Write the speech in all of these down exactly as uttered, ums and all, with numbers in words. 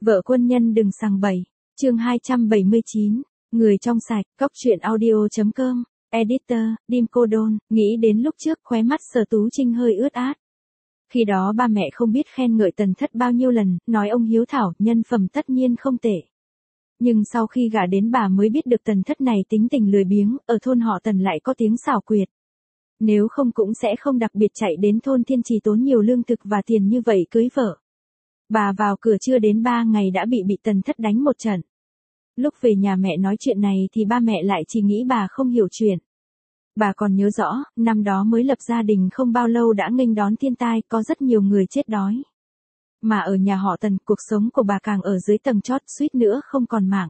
Vợ quân nhân đừng sằng bậy. Chương hai trăm bảy mươi chín. Người trong sạch. Cóc truyện audio chấm com. Editor, Dim Cô Đôn. Nghĩ đến lúc trước khóe mắt Sở Tú Trinh hơi ướt át. Khi đó ba mẹ không biết khen ngợi Tần Thất bao nhiêu lần, nói ông hiếu thảo, nhân phẩm tất nhiên không tệ. Nhưng sau khi gả đến bà mới biết được Tần Thất này tính tình lười biếng, ở thôn họ Tần lại có tiếng xảo quyệt. Nếu không cũng sẽ không đặc biệt chạy đến thôn Thiên Trì tốn nhiều lương thực và tiền như vậy cưới vợ. Bà vào cửa chưa đến ba ngày đã bị bị Tần Thất đánh một trận. Lúc về nhà mẹ nói chuyện này thì ba mẹ lại chỉ nghĩ bà không hiểu chuyện. Bà còn nhớ rõ, năm đó mới lập gia đình không bao lâu đã nghênh đón thiên tai, có rất nhiều người chết đói. Mà ở nhà họ Tần, cuộc sống của bà càng ở dưới tầng chót, suýt nữa không còn mạng.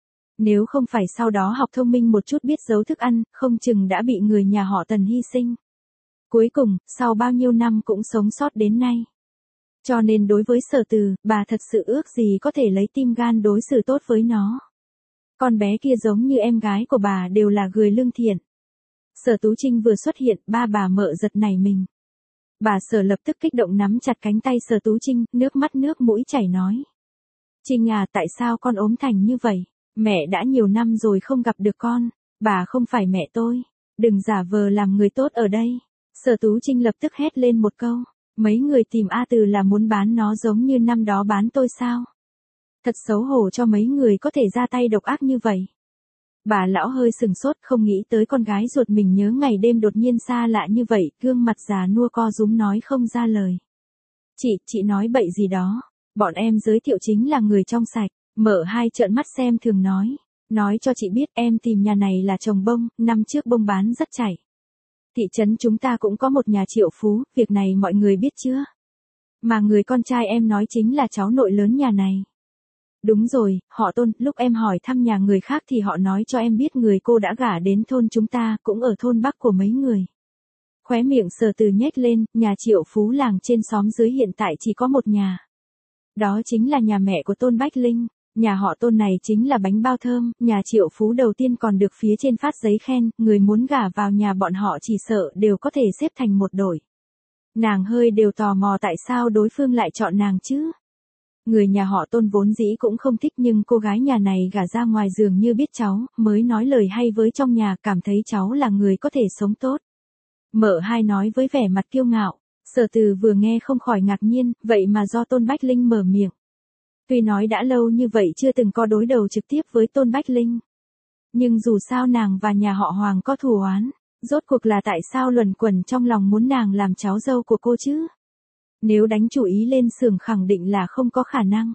Nếu không phải sau đó học thông minh một chút biết giấu thức ăn, không chừng đã bị người nhà họ Tần hy sinh. Cuối cùng, sau bao nhiêu năm cũng sống sót đến nay. Cho nên đối với Sở Từ, bà thật sự ước gì có thể lấy tim gan đối xử tốt với nó. Con bé kia giống như em gái của bà đều là người lương thiện. Sở Tú Trinh vừa xuất hiện, ba bà mợ giật nảy mình. Bà Sở lập tức kích động nắm chặt cánh tay Sở Tú Trinh, nước mắt nước mũi chảy nói. Trinh à, tại sao con ốm thành như vậy? Mẹ đã nhiều năm rồi không gặp được con. Bà không phải mẹ tôi. Đừng giả vờ làm người tốt ở đây. Sở Tú Trinh lập tức hét lên một câu. Mấy người tìm A Từ là muốn bán nó giống như năm đó bán tôi sao? Thật xấu hổ cho mấy người có thể ra tay độc ác như vậy. Bà lão hơi sừng sốt, không nghĩ tới con gái ruột mình nhớ ngày đêm đột nhiên xa lạ như vậy, gương mặt già nua co rúm nói không ra lời. Chị, chị nói bậy gì đó. Bọn em giới thiệu chính là người trong sạch. Mợ hai trợn mắt xem thường nói. Nói cho chị biết em tìm nhà này là trồng bông, năm trước bông bán rất chảy. Thị trấn chúng ta cũng có một nhà triệu phú, việc này mọi người biết chưa? Mà người con trai em nói chính là cháu nội lớn nhà này. Đúng rồi, họ Tôn, lúc em hỏi thăm nhà người khác thì họ nói cho em biết người cô đã gả đến thôn chúng ta, cũng ở thôn Bắc của mấy người. Khóe miệng Sở Từ nhếch lên, nhà triệu phú làng trên xóm dưới hiện tại chỉ có một nhà. Đó chính là nhà mẹ của Tôn Bách Linh. Nhà họ Tôn này chính là bánh bao thơm, nhà triệu phú đầu tiên còn được phía trên phát giấy khen, người muốn gả vào nhà bọn họ chỉ sợ đều có thể xếp thành một đội. Nàng hơi đều tò mò tại sao đối phương lại chọn nàng chứ. Người nhà họ Tôn vốn dĩ cũng không thích nhưng cô gái nhà này gả ra ngoài dường như biết cháu, mới nói lời hay với trong nhà, cảm thấy cháu là người có thể sống tốt. Mợ hai nói với vẻ mặt kiêu ngạo. Sở Từ vừa nghe không khỏi ngạc nhiên, vậy mà do Tôn Bách Linh mở miệng. Tuy nói đã lâu như vậy chưa từng có đối đầu trực tiếp với Tôn Bách Linh. Nhưng dù sao nàng và nhà họ Hoàng có thù oán, rốt cuộc là tại sao luẩn quẩn trong lòng muốn nàng làm cháu dâu của cô chứ? Nếu đánh chủ ý lên xưởng khẳng định là không có khả năng.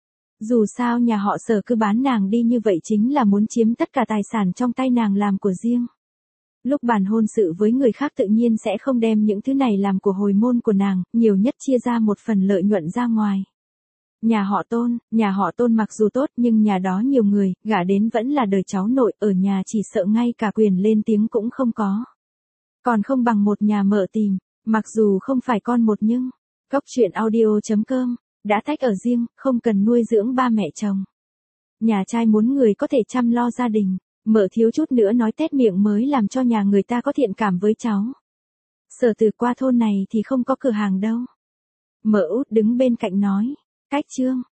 Dù sao nhà họ Sở cứ bán nàng đi như vậy chính là muốn chiếm tất cả tài sản trong tay nàng làm của riêng. Lúc bàn hôn sự với người khác tự nhiên sẽ không đem những thứ này làm của hồi môn của nàng, nhiều nhất chia ra một phần lợi nhuận ra ngoài. Nhà họ Tôn, nhà họ Tôn mặc dù tốt nhưng nhà đó nhiều người, gả đến vẫn là đời cháu nội, ở nhà chỉ sợ ngay cả quyền lên tiếng cũng không có. Còn không bằng một nhà mợ tìm, mặc dù không phải con một nhưng. Cóc truyện audio chấm com, đã tách ở riêng, không cần nuôi dưỡng ba mẹ chồng. Nhà trai muốn người có thể chăm lo gia đình, mợ thiếu chút nữa nói tét miệng mới làm cho nhà người ta có thiện cảm với cháu. Sở Từ qua thôn này thì không có cửa hàng đâu. Mợ út đứng bên cạnh nói. Cách chương.